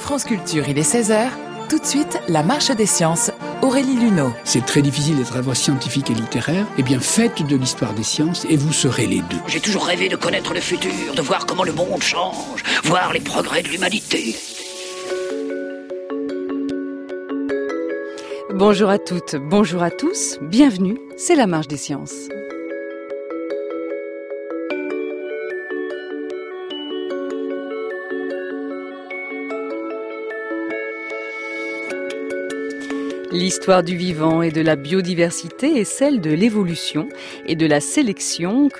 France Culture, il est 16h. Tout de suite, la marche des sciences. Aurélie Luneau. C'est très difficile d'être à la fois scientifique et littéraire. Eh bien, faites de l'histoire des sciences et vous serez les deux. J'ai toujours rêvé de connaître le futur, de voir comment le monde change, voir les progrès de l'humanité. Bonjour à toutes, bonjour à tous, bienvenue, c'est la marche des sciences. L'histoire du vivant et de la biodiversité est celle de l'évolution et de la sélection que